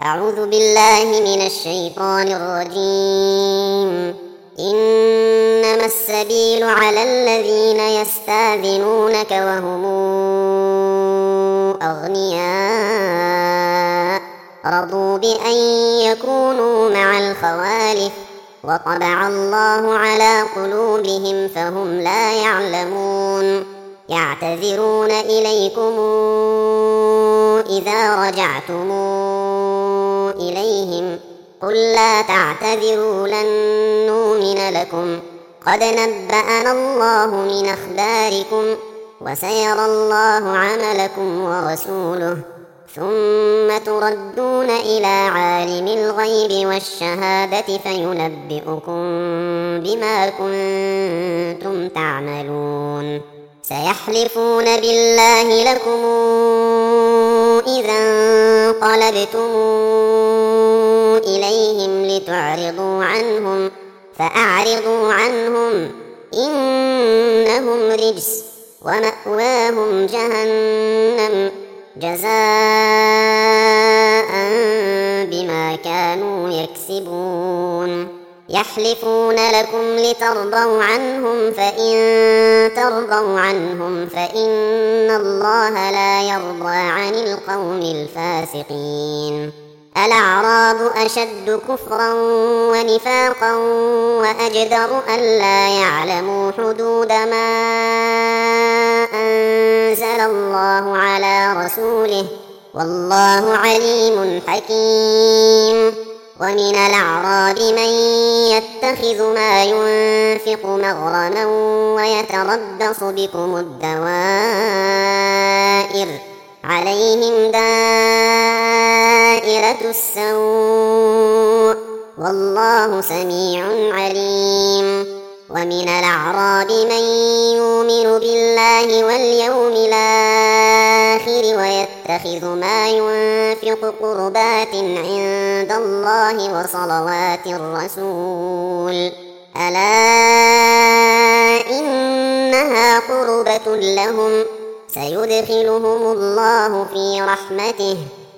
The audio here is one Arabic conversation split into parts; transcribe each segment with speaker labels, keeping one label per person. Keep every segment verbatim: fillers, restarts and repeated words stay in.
Speaker 1: أعوذ بالله من الشيطان الرجيم. إنما السبيل على الذين يستأذنونك وهم أغنياء رضوا بأن يكونوا مع الخوالف وطبع الله على قلوبهم فهم لا يعلمون. يعتذرون إليكم إذا رجعتم إليهم قل لا تعتذروا لن نؤمن لكم قد نبأنا الله من أخباركم وسيرى الله عملكم ورسوله ثم تردون إلى عالم الغيب والشهادة فينبئكم بما كنتم تعملون. سيحلفون بالله لكم إذا انقلبتم إليهم لتعرضوا عنهم فأعرضوا عنهم إنهم رجس ومأواهم جهنم جزاء بما كانوا يكسبون. يحلفون لكم لترضوا عنهم فإن ترضوا عنهم فإن الله لا يرضى عن القوم الفاسقين. الأعراب أشد كفرا ونفاقا وأجدر ألا يعلموا حدود ما أنزل الله على رسوله والله عليم حكيم. ومن الأعراب من يتخذ ما ينفق مغرما ويتربص بكم الدوائر عليهم دائرة السوء والله سميع عليم. ومن الأعراب من يؤمن بالله واليوم الآخر ويتخذ ما ينفق قربات عند الله وصلوات الرسول ألا إنها قربة لهم سيدخلهم الله في رحمته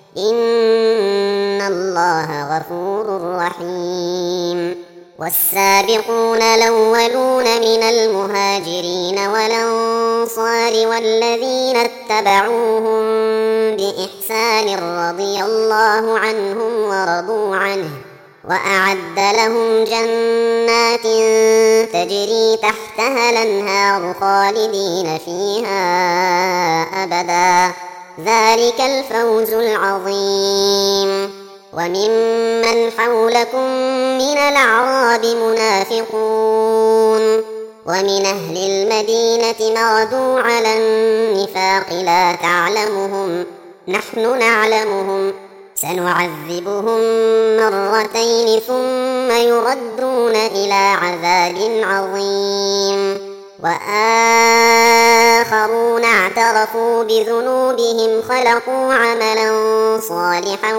Speaker 1: إن الله غفور رحيم. والسابقون الأولون من المهاجرين والأنصار والذين اتبعوهم بإحسان رضي الله عنهم ورضوا عنه وأعد لهم جنات تجري تحتها الأنهار خالدين فيها أبدا ذلك الفوز العظيم. وممن حولكم من الأعراب منافقون ومن أهل المدينة مردوا على النفاق لا تعلمهم نحن نعلمهم سنعذبهم مرتين ثم يردون إلى عذاب عظيم. وآخرون اعترفوا بذنوبهم خلقوا عملا صالحا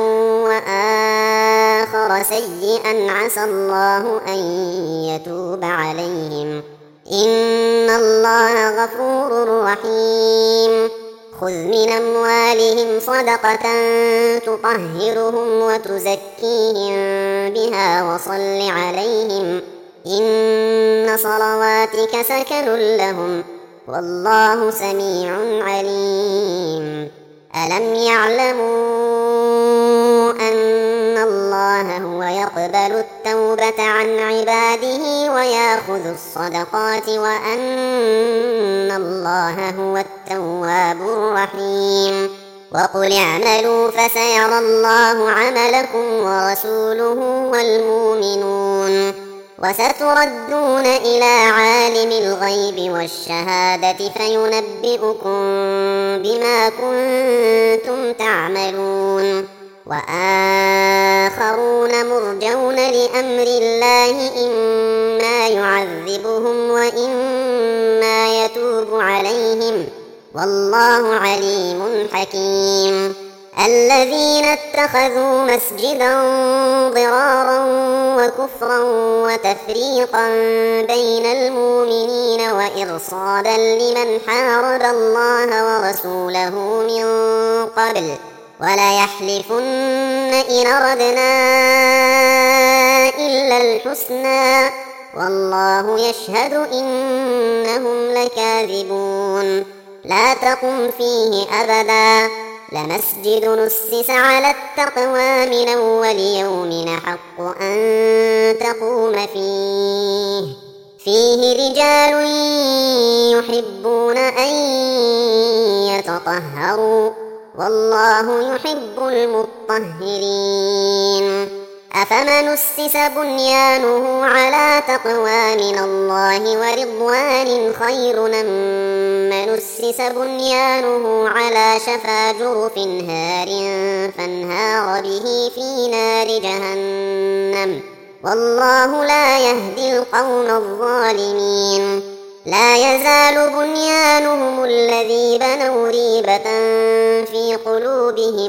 Speaker 1: وآخر سيئا عسى الله أن يتوب عليهم إن الله غفور رحيم. خذ من أموالهم صدقة تطهرهم وتزكيهم بها وصل عليهم إن صلواتك سكن لهم والله سميع عليم. ألم يعلموا أن الله هو يقبل التوبة عن عباده ويأخذ الصدقات وأن الله هو التواب الرحيم. وقل اعملوا فسيرى الله عملكم ورسوله والمؤمنون وستردون إلى عالم الغيب والشهادة فينبئكم بما كنتم تعملون. وآخرون مرجون لأمر الله إما يعذبهم وإما يتوب عليهم والله عليم حكيم. الذين اتخذوا مسجدا ضرارا وكفرا وتفريقا بين المؤمنين وإرصادا لمن حارب الله ورسوله من قبل وليحلفن إن أردنا إلا الحسنى والله يشهد إنهم لكاذبون لا تقم فيه أبدا لمسجد نسس على التقوى من أول يوم أحق أن تقوم فيه فيه رجال يحبون أن يتطهروا والله يحب المطهرين أفمن أسس بنيانه على تقوى من الله ورضوان خير أم من أسس بنيانه على شفا جرف هار فانهار به في نار جهنم والله لا يهدي القوم الظالمين لا يزال بنيانهم الذي بنوا ريبة في قلوبهم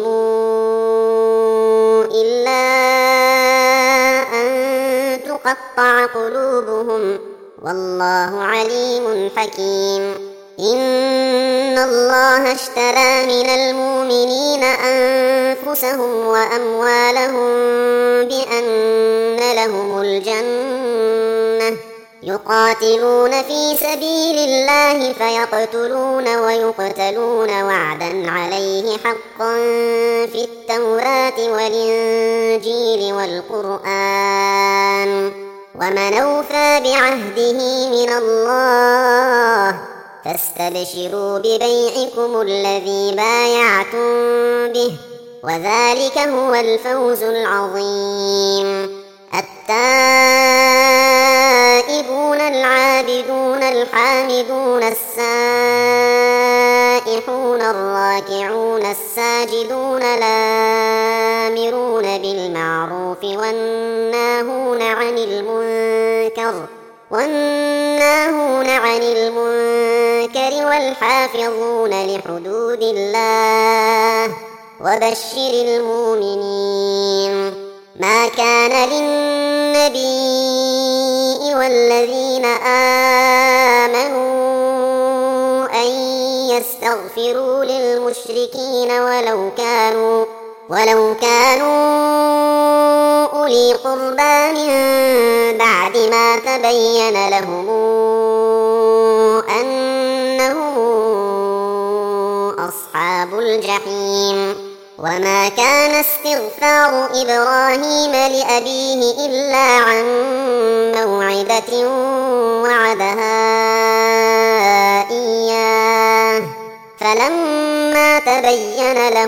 Speaker 1: إلا أن تقطع قلوبهم والله عليم حكيم إن الله اشترى من المؤمنين أنفسهم وأموالهم بأن لهم الجنة يقاتلون في سبيل الله فيقتلون ويقتلون وعدا عليه حقا في التوراة والإنجيل والقرآن ومن أوفى بعهده من الله فاستبشروا ببيعكم الذي بايعتم به وذلك هو الفوز العظيم التائبون العابدون الحامدون السائحون الراكعون الساجدون الآمرون بالمعروف والناهون عن المنكر والناهون عن المنكر والحافظون لحدود الله وبشر المؤمنين ما كان للنبي والذين آمنوا أن يستغفروا للمشركين ولو كانوا ولو كانوا أولي قربى من بعد ما تبين لهم أنهم أصحاب الجحيم وما كان استغفار إبراهيم لأبيه إلا عن موعدة وعدها إياه فلما تبين له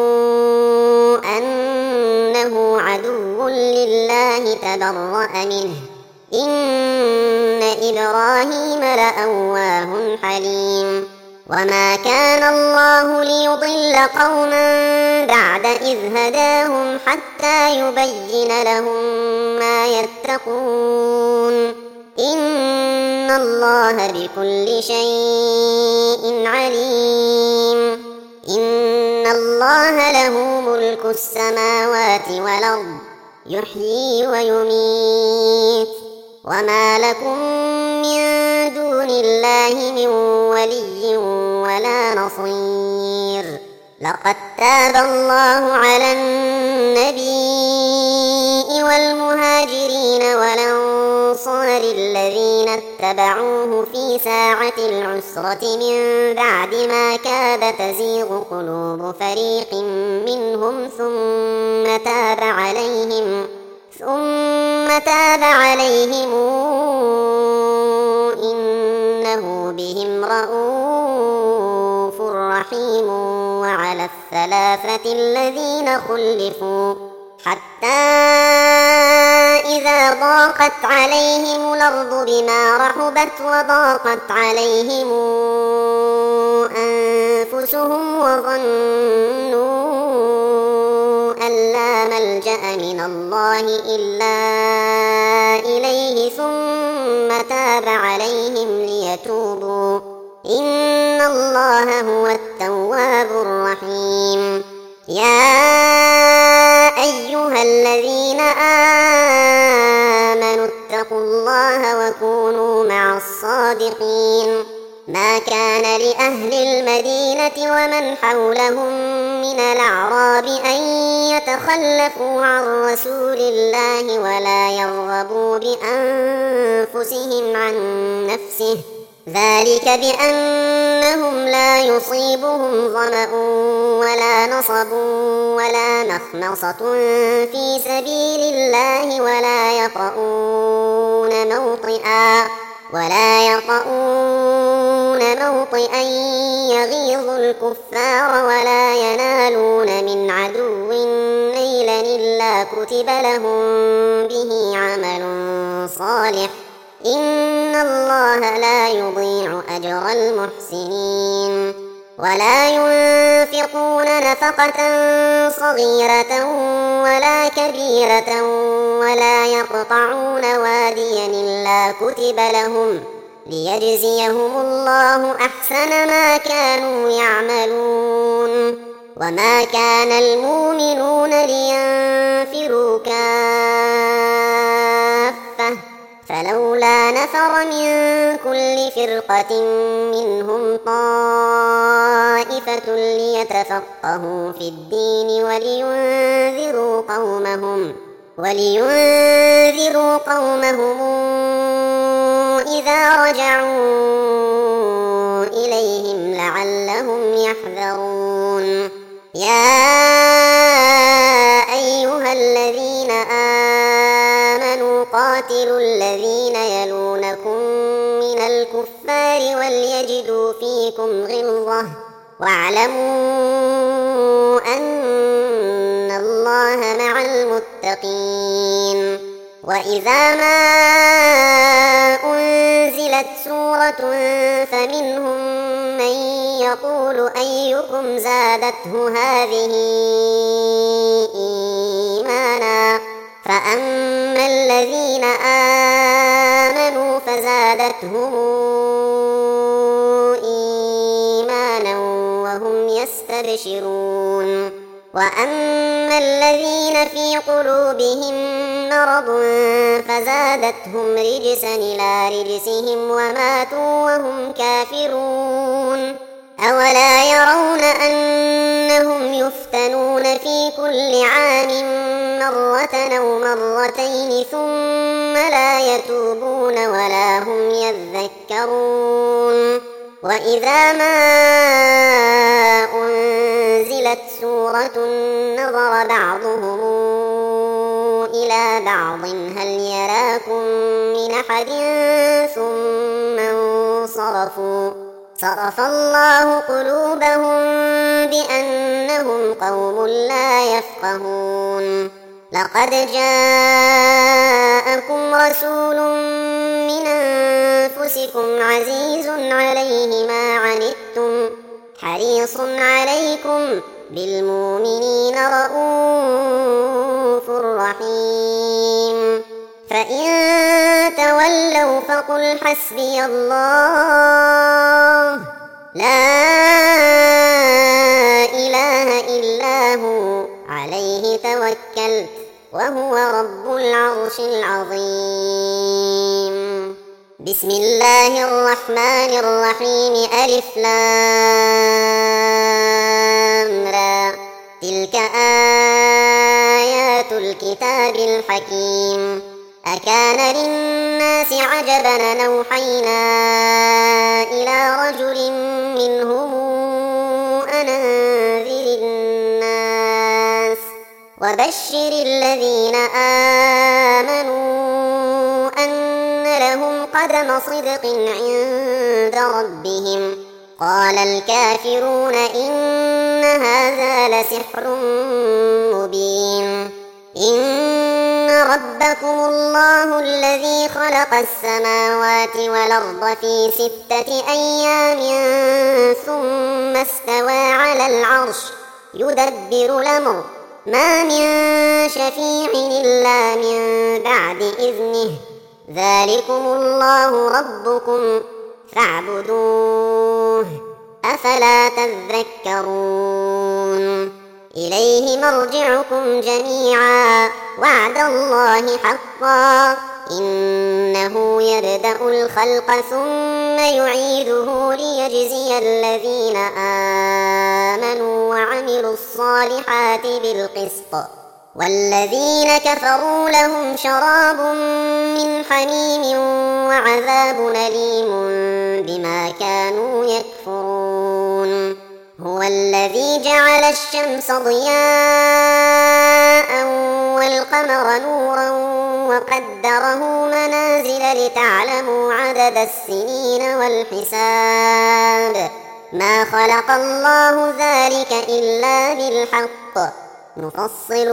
Speaker 1: أنه عدو لله تبرأ منه إن إبراهيم لأواه حليم وما كان الله ليضل قوما بعد إذ هداهم حتى يبين لهم ما يتقون إن الله بكل شيء عليم إن الله له ملك السماوات والأرض يحيي ويميت وما لكم من دون الله من ولي ولا نصير لقد تاب الله على النبي والمهاجرين والأنصار الذين اتبعوه في ساعة العسرة من بعد ما كاد تزيغ قلوب فريق منهم ثم تاب عليهم ثم تاب عليهم إنه بهم رءوف رحيم وعلى الثلاثة الذين خلفوا حتى إذا ضاقت عليهم الأرض بما رحبت وضاقت عليهم أنفسهم وظنوا أن لا ملجأ من الله إلا إليه ثم تاب عليهم ليتوبوا إن الله هو التواب الرحيم يا أيها الذين آمنوا اتقوا الله وكونوا مع الصادقين ما كان لأهل المدينة ومن حولهم من الأعراب أن يتخلفوا عن رسول الله ولا يرغبوا بأنفسهم عن نفسه، ذلك بأنهم لا يصيبهم ظمأ ولا نصب ولا مخمصة في سبيل الله ولا يطؤون موطئا ولا يطؤون موطئا يغيظ الكفار ولا ينالون من عدو نيلا إلا كتب لهم به عمل صالح، إن الله لا يضيع أجر المحسنين. ولا ينفقون نفقة صغيرة ولا كبيرة ولا يقطعون واديا إلا كتب لهم ليجزيهم الله أحسن ما كانوا يعملون. وما كان المؤمنون لينفروا كافة، فلولا نفر من كل فرقة منهم طائفة ليتفقهوا في الدين ولينذروا قومهم ولينذروا قومهم إذا رجعوا إليهم لعلهم يحذرون. يا أيها الذين آمنوا قاتلوا الذين يلونكم من الكفار وليجدوا فيكم غلظة واعلموا أن الله مع المتقين. وإذا ما أنزلت سورة فمنهم من يقول أيكم زادته هذه إيمانا، فأما الذين آمنوا فزادتهم إيمانا وهم يستبشرون. وأما الذين في قلوبهم مرض فزادتهم رجسا إلى رجسهم وماتوا وهم كافرون. أولا يرون أنهم يفتنون في كل عام مرة أو مرتين ثم لا يتوبون ولا هم يذكرون. وإذا ما أنزلت سورة نظر بعضهم إلى بعض هل يراكم من أحد ثم انصرفوا، صرف الله قلوبهم بأنهم قوم لا يفقهون. لقد جاءكم رسول من أنفسكم عزيز عليه ما عنتم حريص عليكم بالمؤمنين رؤوف رحيم. فإن تولوا فقل حسبي الله لا إله إلا هو عليه توكلت وهو رب العرش العظيم. بسم الله الرحمن الرحيم. ألف لام را، تلك آيات الكتاب الحكيم. أكان للناس عجبا أن أوحينا إلى رجل منهم أن أنذر الناس وبشر الذين آمنوا أن لهم قدم صدق عند ربهم. قال الكافرون إن هذا لسحر مبين. إن ربكم الله الذي خلق السماوات والأرض في ستة أيام ثم استوى على العرش يدبر الأمر ما من شفيع إلا من بعد إذنه ذلكم الله ربكم فاعبدوه أفلا تذكرون. إليه مرجعكم جميعا وعد الله حقا إنه يبدأ الخلق ثم يعيده ليجزي الذين آمنوا وعملوا الصالحات بالقسط والذين كفروا لهم شراب من حميم وعذاب أليم بما كانوا يكفرون هو الذي جعل الشمس ضياء والقمر نورا وقدره منازل لتعلموا عدد السنين والحساب ما خلق الله ذلك إلا بالحق نفصل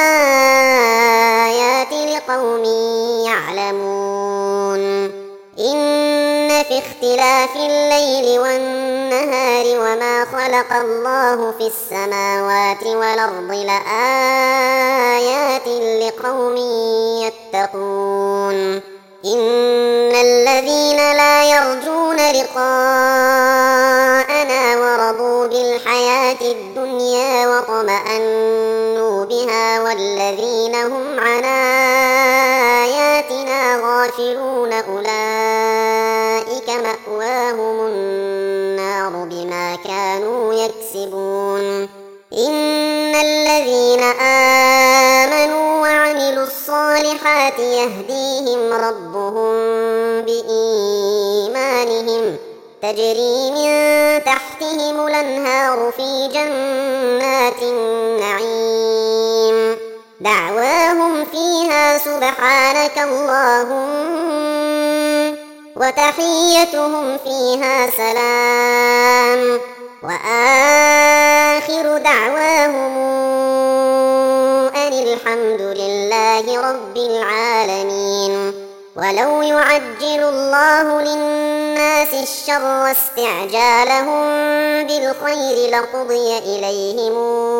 Speaker 1: الآيات لقوم يعلمون إن في اختلاف الليل والنهار وما خلق الله في السماوات والأرض لآيات لقوم يتقون إن الذين لا يرجون لقاءنا ورضوا بالحياة الدنيا وطمأنوا بها والذين هم عن آياتنا غافلون أولئك مأواهم النار بما كانوا يكسبون إن الذين آمنوا وعملوا الصالحات يهديهم ربهم بإيمانهم تجري من تحتهم الأنهار في جنات النعيم دعواهم فيها سبحانك اللهم وتحيتهم فيها سلام وآخر دعواهم أن الحمد لله رب العالمين ولو يعجل الله للناس الشر استعجالهم بالخير لقضي إليهم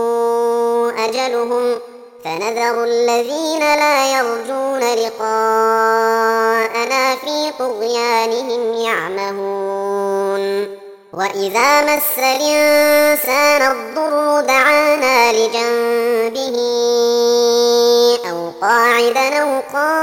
Speaker 1: أجلهم فنذر الذين لا يرجون لقاءنا في طغيانهم يعمهون وإذا مس الإنسان الضر دعانا لجنبه أو قاعدا أو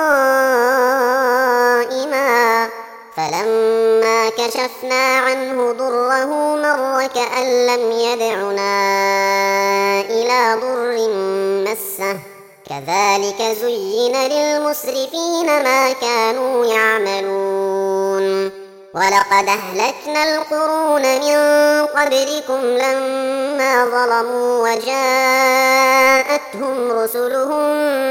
Speaker 1: قائما فلما كشفنا عنه ضره مر كأن لم يدعنا إلى ضر مسه كذلك زين للمسرفين ما كانوا يعملون ولقد أهلكنا القرون من قبلكم لما ظلموا وجاءتهم رسلهم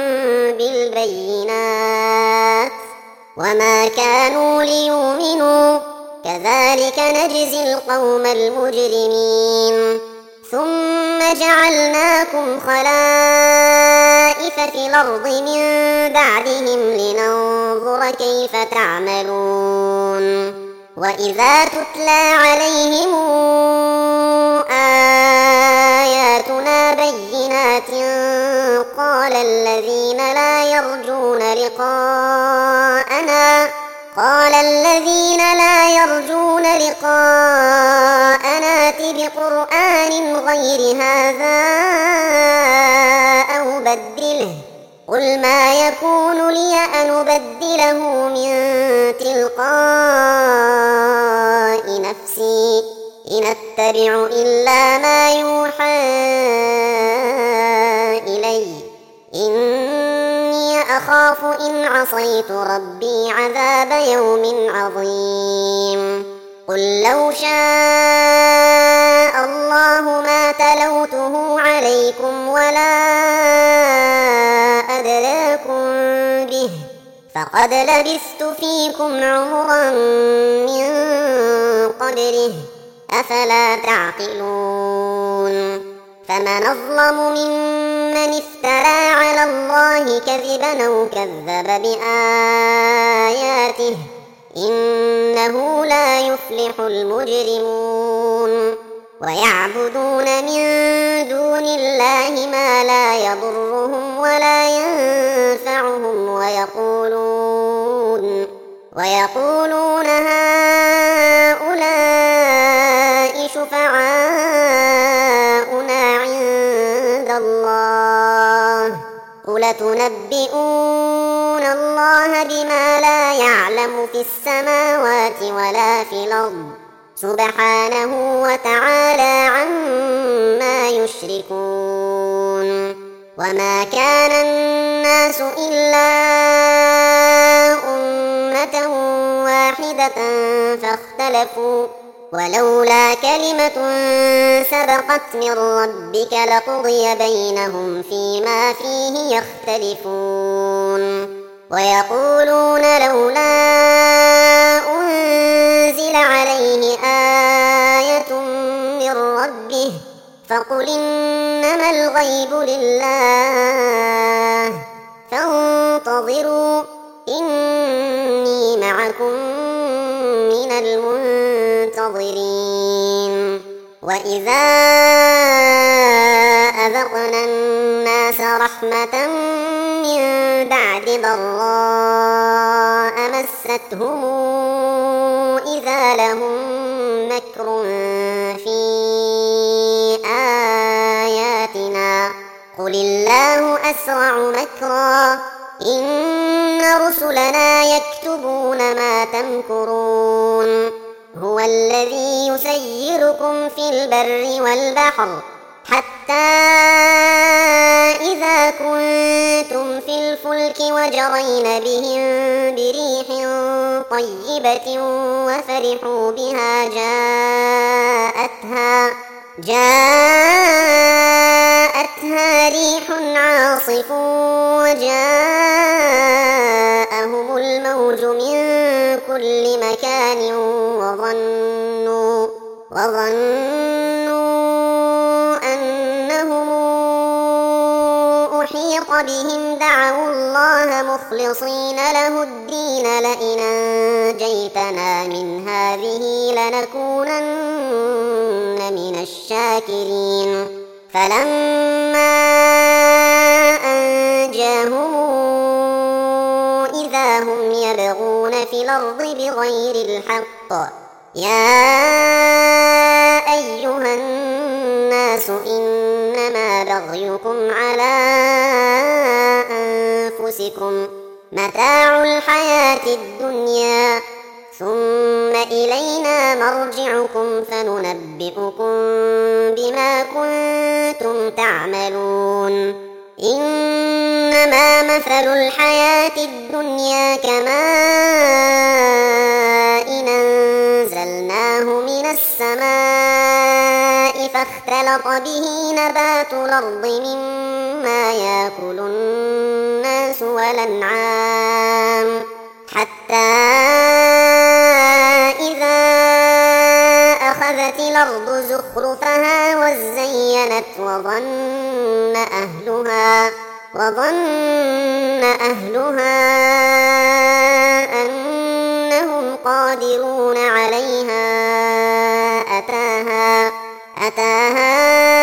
Speaker 1: بالبينات وما كانوا ليؤمنوا كذلك نجزي القوم المجرمين ثم جعلناكم خلائف في الأرض من بعدهم لننظر كيف تعملون وإذا تتلى عليهم آياتنا بينات قال الذين لا يرجون لقاءنا قال الذين لا يرجون لقاءنا ائت بقرآن غير هذا أو بدله قل ما يكون لي أن أبدله من تلقاء نفسي إن أتبع إلا ما يوحى إلي إني أخاف إن عصيت ربي عذاب يوم عظيم قل لو شاء الله ما تلوته عليكم ولا أدراكم به فقد لبثت فيكم عمرا من قبله أفلا تعقلون فمن أظلم ممن افترى على الله كذبا أو كذب بآياته إنه لا يفلح المجرمون ويعبدون من دون الله ما لا يضرهم ولا ينفعهم ويقولون ويقولون هؤلاء شفعاؤنا عند الله قل تنبئون الله بما لا يعلم في السماوات ولا في الأرض سبحانه وتعالى عما يشركون وما كان الناس إلا أمة واحدة فاختلفوا ولولا كلمة سبقت من ربك لقضي بينهم فيما فيه يختلفون ويقولون لولا أنزل عليه آية من ربه فقل إنما الغيب لله فانتظروا إني معكم من المنتظرين وإذا أذقنا الناس رحمة من بعد ضراء مستهم إذا لهم مكر في آياتنا قل الله أسرع مكرا إن رسلنا يكتبون ما تمكرون هو الذي يسيركم في البر والبحر حتى إذا كنتم في الفلك وجرين بهم بريح طيبة وفرحوا بها جاءتها جاءتها ريح عاصف وجاءهم الموج من كل مكان وظنوا وظنوا أنهم أحيط بهم دعوا الله مخلصين له الدين لئن أنجيتنا من هذه لنكونن من الشاكرين فلما أنجاهم إذا هم يبغون في الأرض بغير الحق يا أيها الناس إنما بغيكم على أنفسكم متاع الحياة الدنيا ثم إلينا مرجعكم فننبئكم بما كنتم تعملون إنما مثل الحياة الدنيا كماء أنزلناه من السماء فاختلط به نبات الأرض مما يأكل الناس والأنعام حتى إذا أخذت الأرض زخرفها وزينت وظن أهلها وظن أهلها أنهم قادرون عليها أتاها أتاها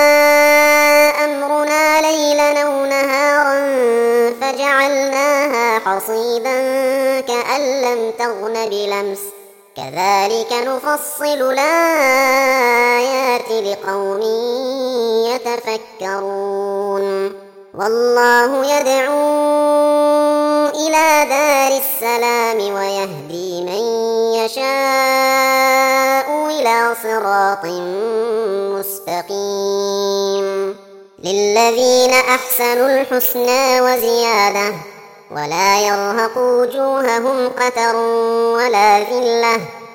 Speaker 1: أمرنا ليلا أو نهارا فجعلناها حصيدا كأن لم تغن بلمس كذلك نفصل الآيات لقوم يتفكرون والله يدعو إلى دار السلام ويهدي من يشاء إلى صراط مستقيم للذين أحسنوا الحسنى وزيادة ولا يرهق وجوههم قتر ولا ذلة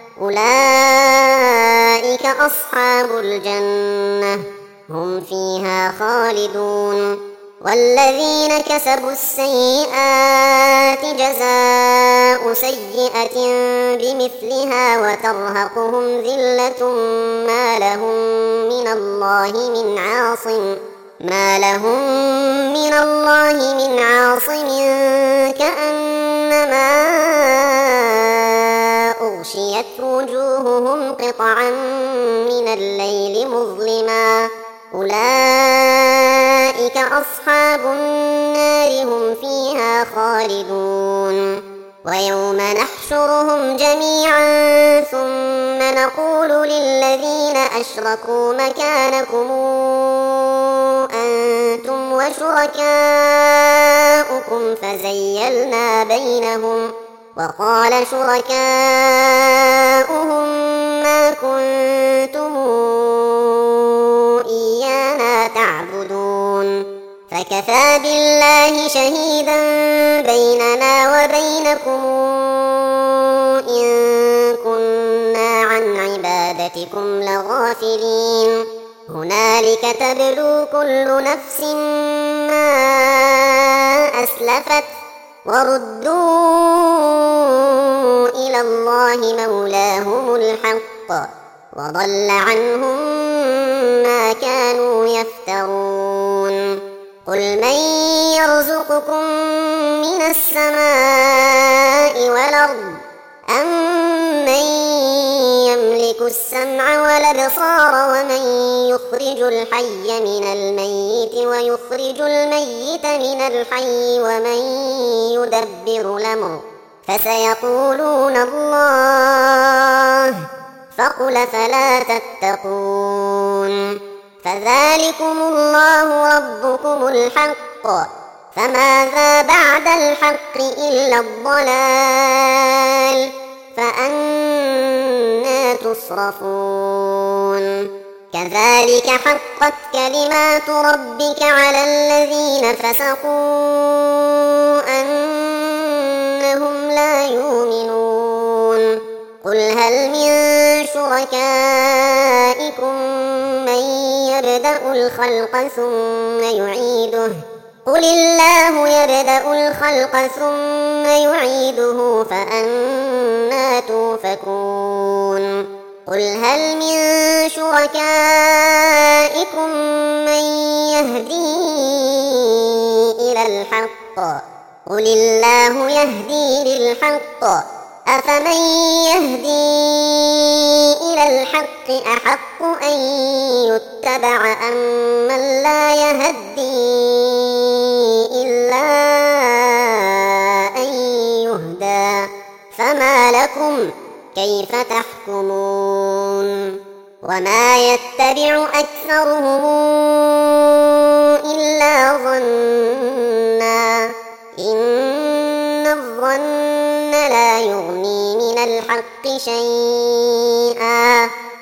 Speaker 1: أولئك أصحاب الجنة هم فيها خالدون والذين كسبوا السيئات جزاء سيئة بمثلها وترهقهم ذلة ما لهم من الله من عاصم ما لهم من الله من عاصم كأنما أغشيت وجوههم قطعا من الليل مظلما أولئك أصحاب النار هم فيها خالدون ويوم نحشرهم جميعا ثم نقول للذين أشركوا مكانكم أنتم وشركاؤكم بينهم فزيلنا بينهم وقال شركاؤهم ما كنتم إيانا تعبدون فكفى بالله شهيدا بيننا وبينكم إن كنا عن عبادتكم لغافلين هنالك تبلو كل نفس ما أسلفت وردوا إلى الله مولاهم الحق وضل عنهم ما كانوا يفترون قل من يرزقكم من السماء والأرض أم من يملك السمع والأبصار ومن يخرج الحي من الميت ويخرج الميت من الحي ومن يدبر الأمر فسيقولون الله فقل فلا تتقون فذلكم الله ربكم الحق فماذا بعد الحق إلا الضلال فأنى تصرفون كذلك حقت كلمات ربك على الذين فسقوا أنهم لا يؤمنون قل هل من شركائكم من يبدأ الخلق ثم يعيده قل الله يبدأ الخلق ثم يعيده فأنى توفكون قل هل من شركائكم من يهدي إلى الحق قل الله يهدي للحق أفمن يهدي إلى الحق أحق أن يتبع أم من لا يهدي إلا أن يهدى فما لكم كيف تحكمون وما يتبع أكثرهم إلا ظنا إن الظن لا يغني من الحق شيئا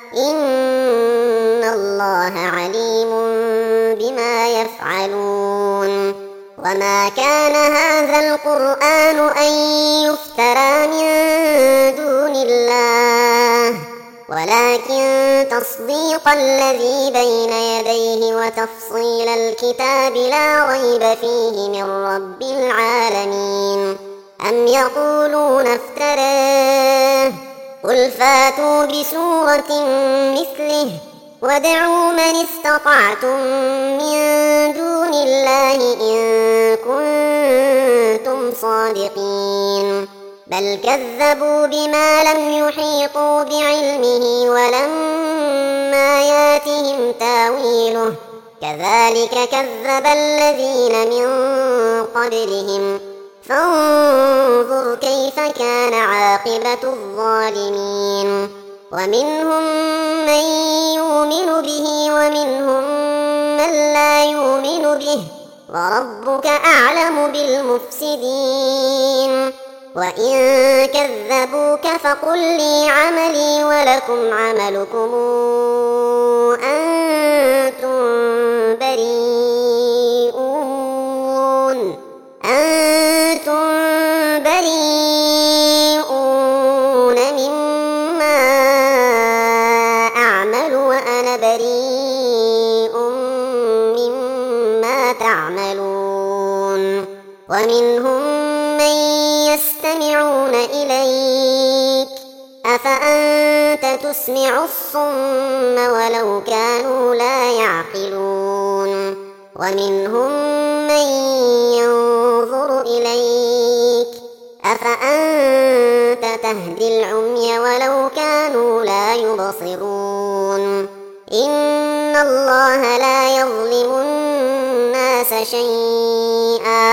Speaker 1: إن الله عليم بما يفعلون وما كان هذا القرآن أن يفترى من دون الله ولكن تصديق الذي بين يديه وتفصيل الكتاب لا ريب فيه من رب العالمين أم يقولون افتراه قل فاتوا بسورة مثله وادعوا من استطعتم من دون الله إن كنتم صادقين بل كذبوا بما لم يحيطوا بعلمه ولما ياتهم تاويله كذلك كذب الذين من قبلهم فانظر كيف كان عاقبة الظالمين ومنهم من يؤمن به ومنهم من لا يؤمن به وربك أعلم بالمفسدين وإن كذبوك فقل لي عملي ولكم عملكم أنتم بريئون أنتم بريئون مما أعمل وأنا بريء مما تعملون ومنهم من يستمعون إليك أفأنت تسمع الصم ولو كانوا لا يعقلون ومنهم من ينظر إليك أفأنت تهدي العمي ولو كانوا لا يبصرون إن الله لا يظلم الناس شيئا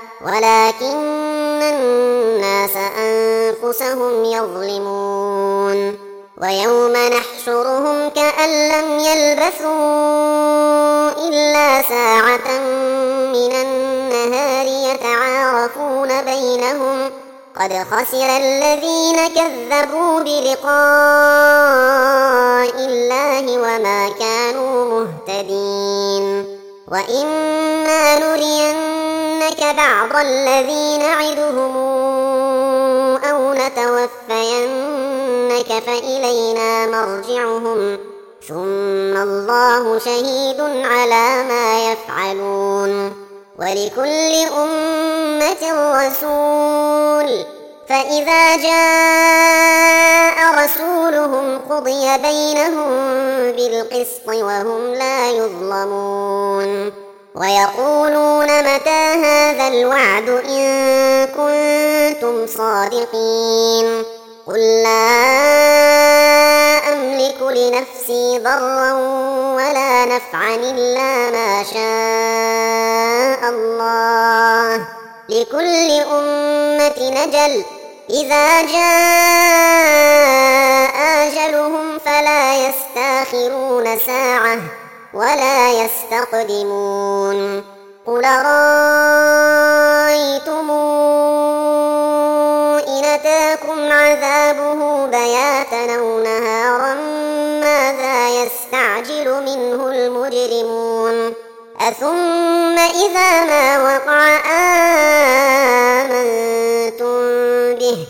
Speaker 1: ولكن الناس أنفسهم يظلمون ويوم نحشرهم كأن لم يلبثوا إلا ساعة من النهار والنهار يتعارفون بينهم قد خسر الذين كذبوا بلقاء الله وما كانوا مهتدين وإما نرينك بعض الذي نعدهم أو نتوفينك فإلينا مرجعهم ثم الله شهيد على ما يفعلون ولكل أمة رسول فإذا جاء رسولهم قضي بينهم بالقسط وهم لا يظلمون ويقولون متى هذا الوعد إن كنتم صادقين قل لا أملك لنفسي ضرا ولا نفعا إلا ما شاء الله لكل أمة أجل إذا جاء أجلهم فلا يستأخرون ساعة ولا يستقدمون قل رأيتم إن أتاكم عذابه بياتا أو نهارا ماذا يستعجل منه المجرمون أثم إذا ما وقع آمنتم به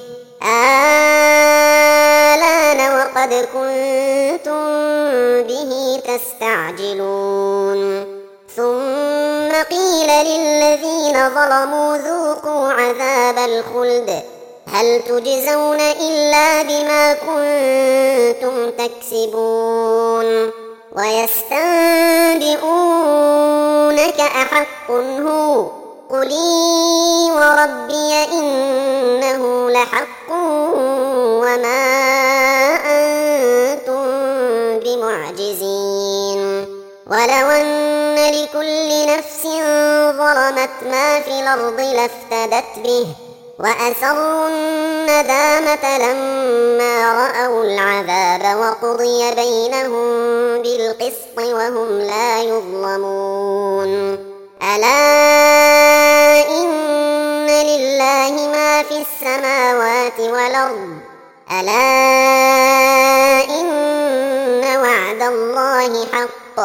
Speaker 1: آلان وقد كنتم به تستعجلون ثم قيل للذين ظلموا ذوقوا عذاب الخلد هل تجزون إلا بما كنتم تكسبون ويستنبئونك أحق هو قل إي وربي إنه لحق وما أنتم بمعجزين ولو أن لكل نفس ظلمت ما في الأرض لافتدت به وأسروا الندامة لما رأوا العذاب وقضي بينهم بالقسط وهم لا يظلمون ألا إن لله ما في السماوات والأرض ألا إن وعد الله حق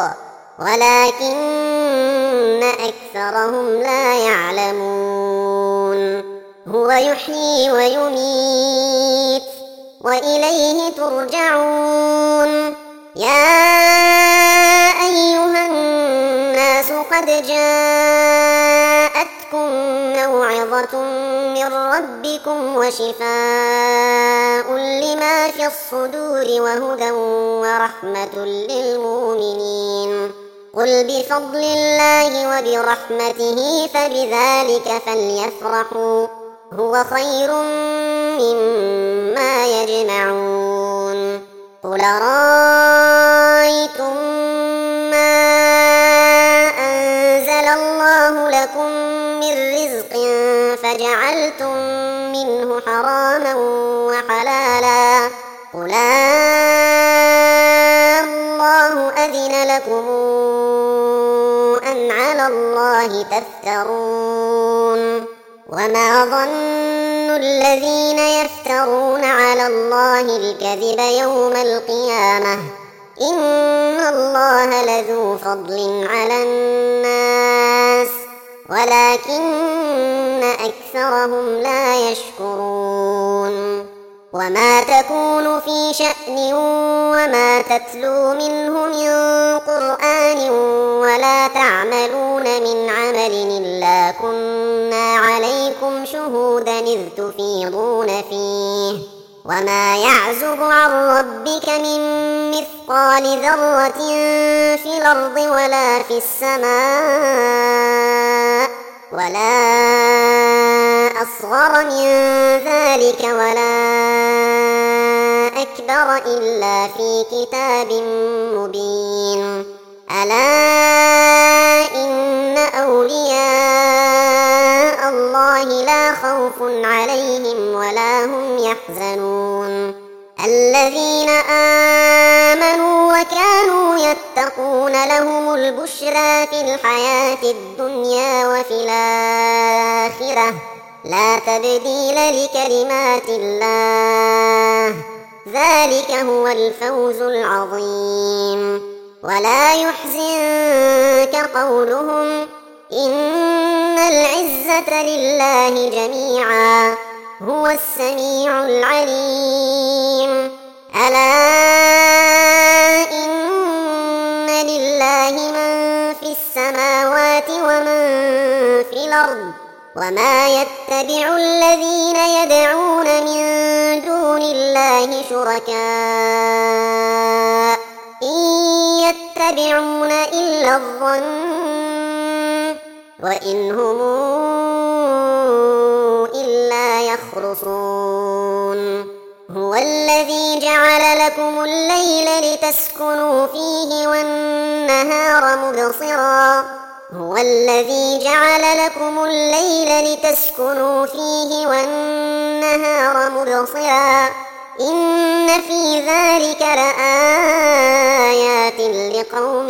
Speaker 1: ولكن أكثرهم لا يعلمون هو يحيي ويميت وإليه ترجعون يا أيها الناس قد جاءتكم موعظة من ربكم وشفاء لما في الصدور وهدى ورحمة للمؤمنين قل بفضل الله وبرحمته فبذلك فليفرحوا هو خير مما يجمعون قل رأيتم ما أنزل الله لكم من رزق فجعلتم منه حراما وحلالا قل الله أذن لكم أم على الله تفترون وما ظن الذين يفترون على الله الكذب يوم القيامة إن الله لذو فضل على الناس ولكن أكثرهم لا يشكرون وما تكون في شأن وما تتلو منه من قرآن ولا تعملون من عمل إلا كنا عليكم شهودا إذ تفيضون فيه وما يعزب عن ربك من مثقال ذرة في الأرض ولا في السماء ولا أصغر من ذلك ولا أكبر إلا في كتاب مبين ألا إن أولياء الله لا خوف عليهم ولا هم يحزنون الذين آمنوا وكانوا يتقون لهم البشرى في الحياة الدنيا وفي الآخرة لا تبديل لكلمات الله ذلك هو الفوز العظيم. ولا يحزنك قولهم إن العزة لله جميعا هو السميع العليم. ألا إن لله من في السماوات ومن في الأرض وما يتبع الذين يدعون من دون الله شركاء إن يتبعون إلا الظن وإن هم إلا يخرصون. هو الذي جعل لكم الليل لتسكنوا فيه والنهار مبصرا هو الذي جعل لكم الليل لتسكنوا فيه والنهار مبصرا إن في ذلك لآيات لقوم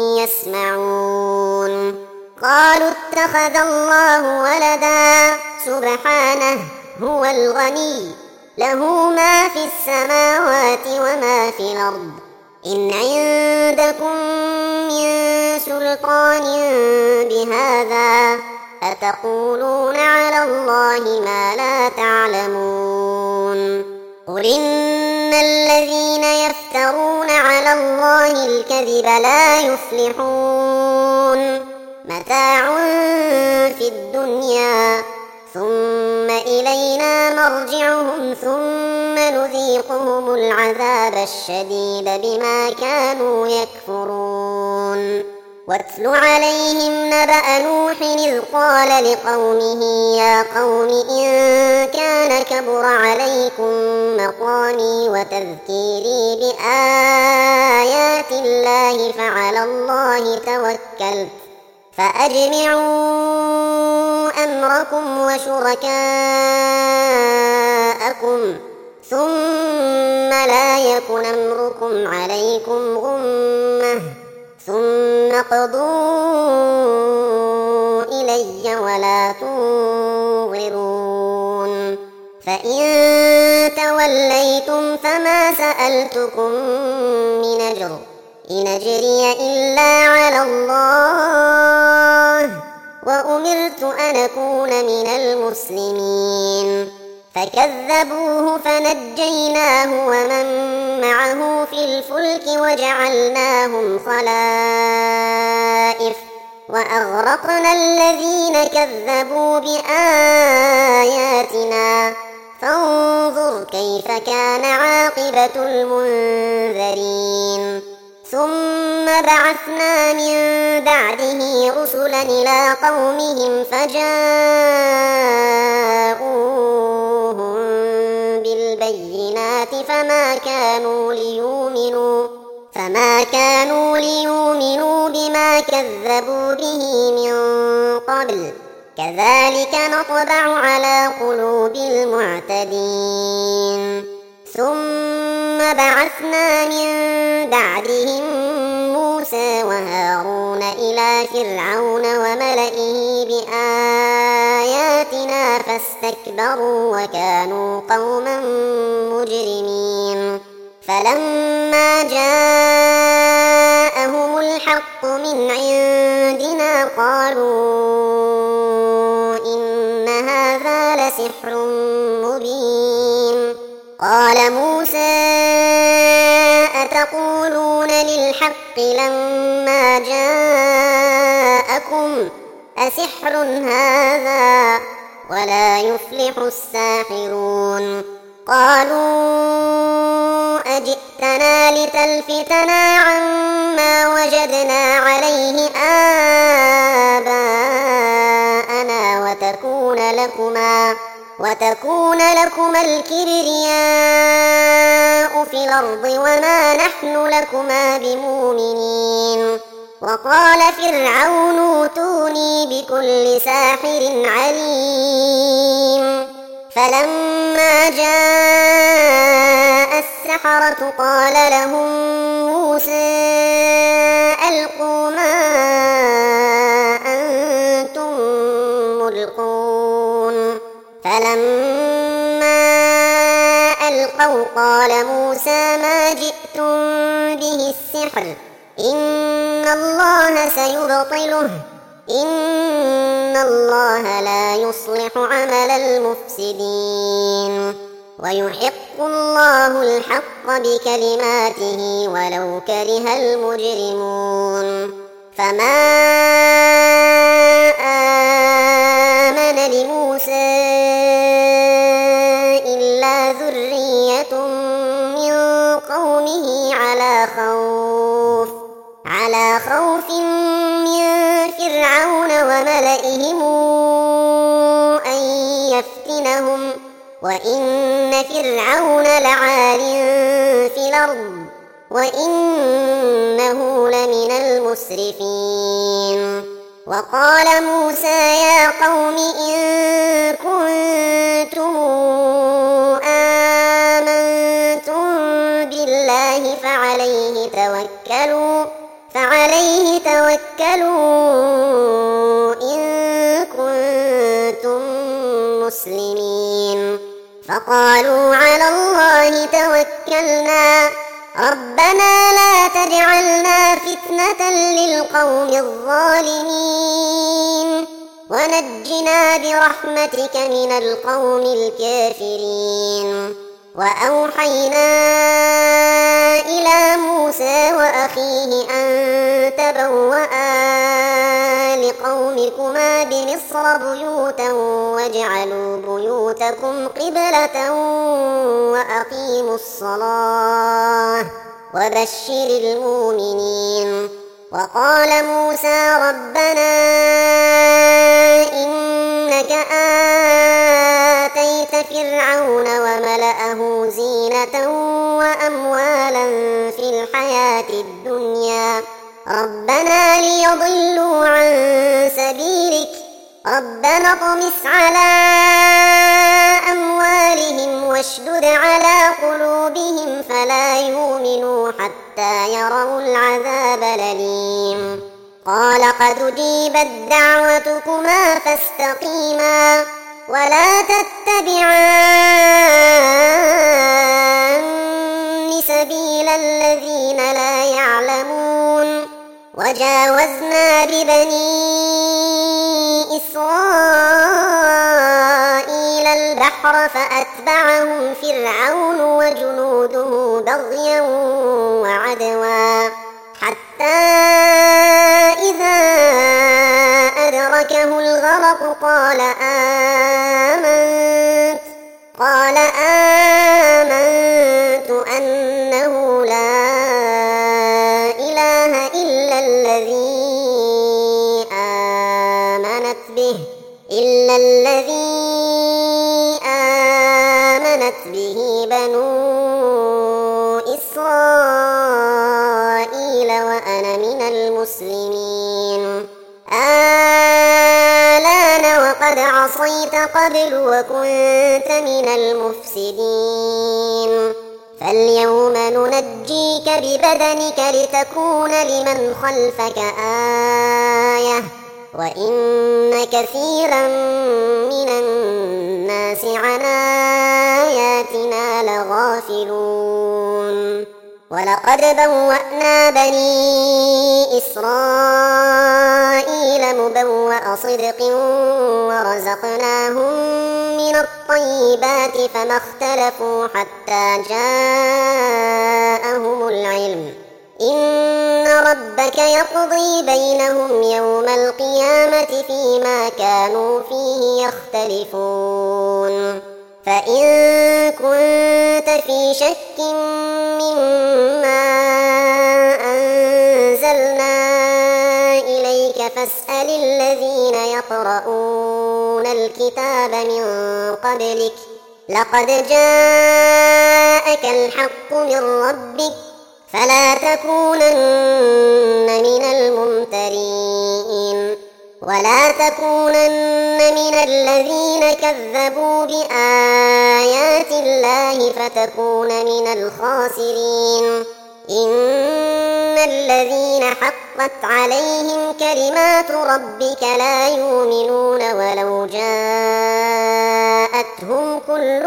Speaker 1: يسمعون. قالوا اتخذ الله ولدا سبحانه هو الغني له ما في السماوات وما في الأرض إن عندكم من سلطان بهذا أتقولون على الله ما لا تعلمون. قل إن الذين يفترون على الله الكذب لا يفلحون متاع في الدنيا ثم إلينا مرجعهم ثم نذيقهم العذاب الشديد بما كانوا يكفرون. واتل عليهم نبأ نوح إذ قال لقومه يا قوم إن كان كبر عليكم مقامي وتذكيري بآيات الله فعلى الله توكلت فأجمعوا أمركم وشركاءكم ثم لا يكن أمركم عليكم غمة ثم قضوا إلي ولا تنظرون. فإن توليتم فما سألتكم من أجر إن أجري إلا على الله وأمرت أن أكون من المسلمين. فكذبوه فنجيناه ومن معه في الفلك وجعلناهم خلائف وأغرقنا الذين كذبوا بآياتنا فانظر كيف كان عاقبة المنذرين. ثم بعثنا من بعده رسلا إلى قومهم فجاءوهم بالبينات فما كانوا ليؤمنوا فما كانوا ليؤمنوا بما كذبوا به من قبل كذلك نطبع على قلوب المعتدين. ثم بعثنا من بعدهم موسى وهارون إلى فرعون وملئه بآياتنا فاستكبروا وكانوا قوما مجرمين. فلما جاءهم الحق من عندنا قالوا إن هذا لسحر مبين. قال موسى أتقولون للحق لما جاءكم أسحر هذا ولا يفلح الساحرون. قالوا أجئتنا لتلفتنا عما وجدنا عليه آباءنا وتكون لكما وتكون لكما الكبرياء في الأرض وما نحن لكما بمؤمنين. وقال فرعون اوتوني بكل ساحر عليم. فلما جاء السحرة السحرة قال لهم موسى ألقوا ما أنتم ملقون فلما ألقوا قال موسى ما جئتم به السحر إن الله سيبطله إن الله لا يصلح عمل المفسدين ويحق الله الحق بكلماته ولو كره المجرمون فما آمن لموسى إلا ذرية من قومه على خوف على خوف من فرعون وملئهم أن يفتنهم وإن فرعون لعال في الأرض وإنه لمن المسرفين وقال موسى يا قوم إن كنتم آمنتم بالله فعليه توكلوا فعليه توكلوا إن كنتم مسلمين فقالوا على الله توكلنا ربنا لا تجعلنا فتنة للقوم الظالمين ونجنا برحمتك من القوم الكافرين وأوحينا إلى موسى وأخيه أن تبوأ لقومكما بمصر بيوتا واجعلوا بيوتكم قبلة وأقيموا الصلاة وبشر المؤمنين وقال موسى ربنا إنك آتيت فرعون وملأه زينة وأموالا في الحياة الدنيا ربنا ليضلوا عن سبيلك ربنا اطمس على أموالهم واشدد على قلوبهم فلا يؤمنوا حتى يروا العذاب الأليم قال قد أجيبت دعوتكما فاستقيما ولا تتبعان سبيل الذين لا يعلمون وجاوزنا ببني إسرائيل البحر فأتبعهم فرعون وجنوده بغيا وعدوا حتى إذا أدركه الغرق قال آمنت قال آمنت أنه لا إله إلا الذي آمنت به إلا الذي آمنت به بنو إسرائيل وأنا من المسلمين آلان وقد عصيت قبل وكنت من المفسدين فاليوم ننجيك ببدنك لتكون لمن خلفك آية وإن كثيرا من الناس عن آياتنا لغافلون ولقد بوأنا بني إسرائيل مبوأ صدق ورزقناهم من الطيبات فما اختلفوا حتى جاءهم العلم إن ربك يقضي بينهم يوم القيامة فيما كانوا فيه يختلفون فإن كنت في شك مما أنزلنا إليك فاسأل الذين يقرؤون الكتاب من قبلك لقد جاءك الحق من ربك فلا تكونن من الممترين ولا تكونن من الذين كذبوا بآيات الله فتكون من الخاسرين. إن الذين حقت عليهم كلمات ربك لا يؤمنون ولو جاءتهم كل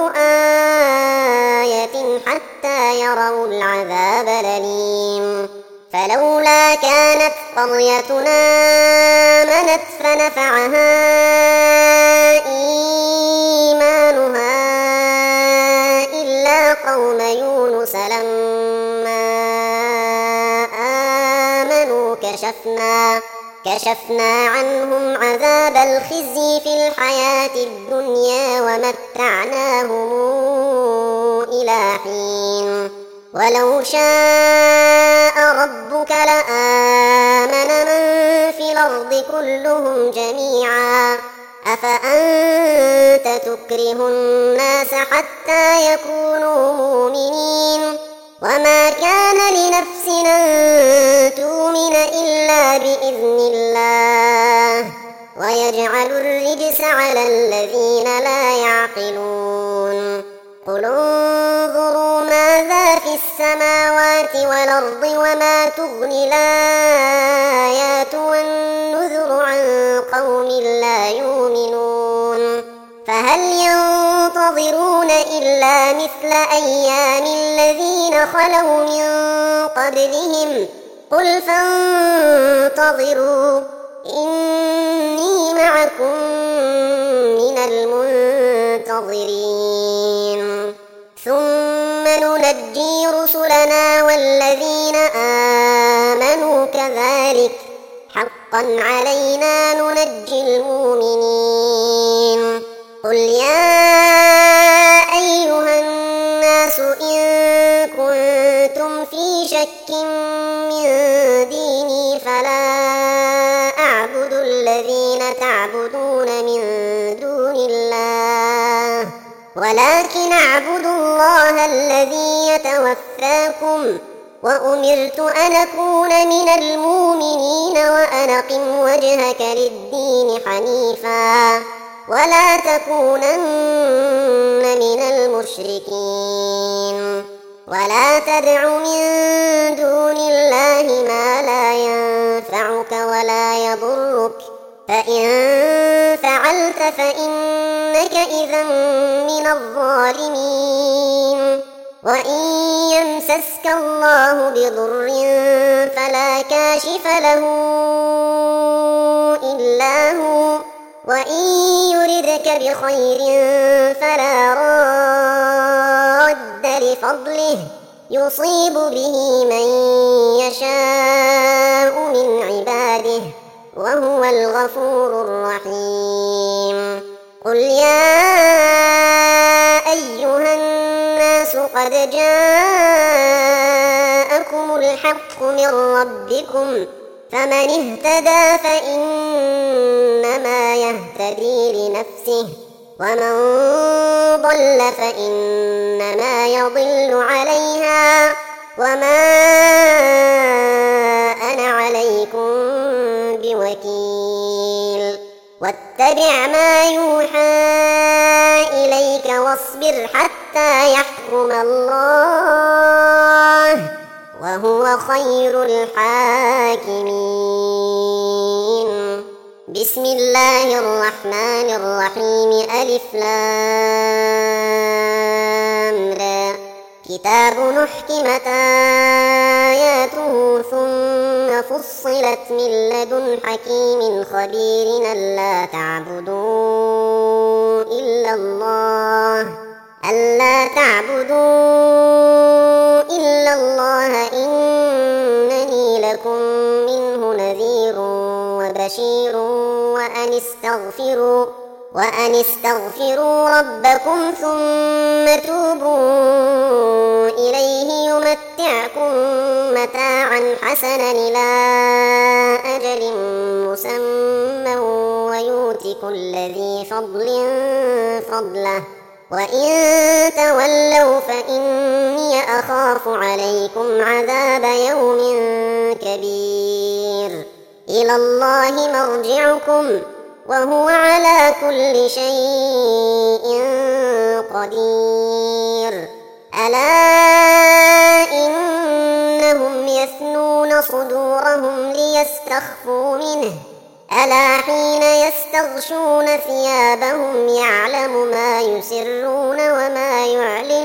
Speaker 1: آية حتى يروا العذاب الأليم. فلولا كانت قريتنا آمنت فنفعها إيمانها إلا قوم يونس لما آمنوا كشفنا كشفنا عنهم عذاب الخزي في الحياة الدنيا ومتعناهم إلى حين. ولو شاء ربك لآمن من في الأرض كلهم جميعا أفأنت تكره الناس حتى يكونوا مؤمنين. وما كان لنفس أن تؤمن إلا بإذن الله ويجعل الرجس على الذين لا يعقلون. قل انظروا ماذا في السماوات والأرض وما تغني الآيات والنذر عن قوم لا يؤمنون. فهل ينتظرون إلا مثل أيام الذين خلوا من قبلهم قل فانتظروا إني معكم من المنتظرين. ثم ننجي رسلنا والذين آمنوا كذلك حقا علينا ننجي المؤمنين. قل يا أيها الناس إن كنتم في شك من ديني فلا أعبد الذين تعبدون من دون الله ولكن أعبد الله الذي يتوفاكم وأمرت أن أكون من المؤمنين وأن أقم وجهك للدين حنيفا ولا تكونن من المشركين. ولا تدع من دون الله ما لا ينفعك ولا يضرك فإن فعلت فإنك إذا من الظالمين. وإن يمسسك الله بضر فلا كاشف له إلا هو وإن يردك بخير فلا راد لفضله يصيب به من يشاء من عباده وهو الغفور الرحيم. قل يا أيها الناس قد جاءكم الحق من ربكم فمن اهتدى فإنما يهتدي لنفسه ومن ضل فإنما يضل عليها وما أنا عليكم بوكيل. واتبع ما يوحى إليك واصبر حتى يحكم الله وهو خير الحاكمين. بسم الله الرحمن الرحيم. ألف لام را. كتاب أحكمت آياته ثم فصلت من لدن حكيم خبير ألا تعبدوا إلا الله ألا تعبدوا إلا الله إنني لكم منه نذير وبشير وأن استغفروا وأن استغفروا ربكم ثم توبوا إليه يمتعكم متاعا حسنا إلى أجل مسمى ويؤت كل ذي فضل فضله وإن تولوا فإني أخاف عليكم عذاب يوم كبير. إلى الله مرجعكم وهو على كل شيء قدير. ألا إنهم يثنون صدورهم ليستخفوا منه ألا حين يستغشون ثيابهم يعلم ما يسرون وما يعلنون